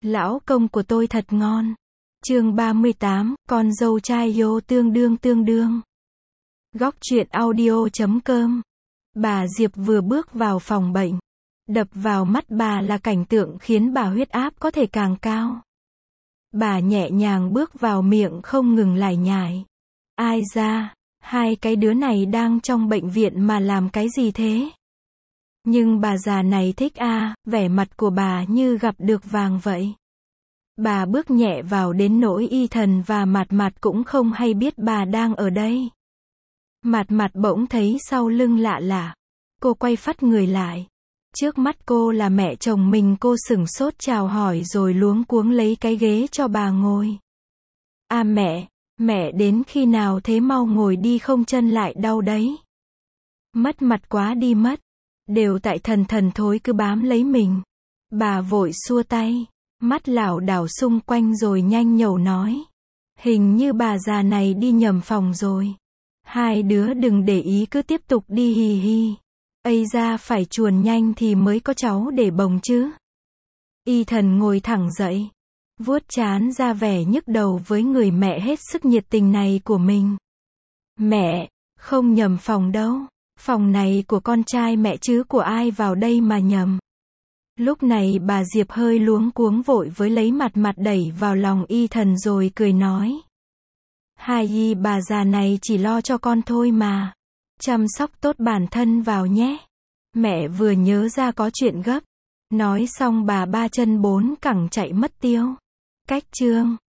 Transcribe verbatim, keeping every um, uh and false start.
Lão công của tôi thật ngon. Chương ba mươi tám, con dâu trai yo tương đương tương đương. Góc truyện audio chấm com. Bà Diệp vừa bước vào phòng bệnh. Đập vào mắt bà là cảnh tượng khiến bà huyết áp có thể càng cao. Bà nhẹ nhàng bước vào, miệng không ngừng lải nhải. Ai ra, hai cái đứa này đang trong bệnh viện mà làm cái gì thế? Nhưng bà già này thích a, vẻ mặt của bà như gặp được vàng vậy. Bà bước nhẹ vào đến nỗi Y Thần và Mạt Mạt cũng không hay biết bà đang ở đây. Mạt Mạt bỗng thấy sau lưng lạ lạ. Cô quay phắt người lại. Trước mắt cô là mẹ chồng mình. Cô sửng sốt chào hỏi rồi luống cuống lấy cái ghế cho bà ngồi. À mẹ, mẹ đến khi nào thế, mau ngồi đi không chân lại đau đấy. Mất mặt quá đi mất. Đều tại Thần Thần thối cứ bám lấy mình. Bà vội xua tay. Mắt lảo đảo xung quanh rồi nhanh nhẩu nói. Hình như bà già này đi nhầm phòng rồi. Hai đứa đừng để ý, cứ tiếp tục đi hì hì. Ây ra, phải chuồn nhanh thì mới có cháu để bồng chứ. Y Thần ngồi thẳng dậy. Vuốt trán ra vẻ nhức đầu với người mẹ hết sức nhiệt tình này của mình. Mẹ, không nhầm phòng đâu. Phòng này của con trai mẹ chứ của ai vào đây mà nhầm. Lúc này bà Diệp hơi luống cuống vội với lấy Mạt Mạt đẩy vào lòng Y Thần rồi cười nói. Hai y bà già này chỉ lo cho con thôi mà. Chăm sóc tốt bản thân vào nhé. Mẹ vừa nhớ ra có chuyện gấp. Nói xong bà ba chân bốn cẳng chạy mất tiêu. Cách chương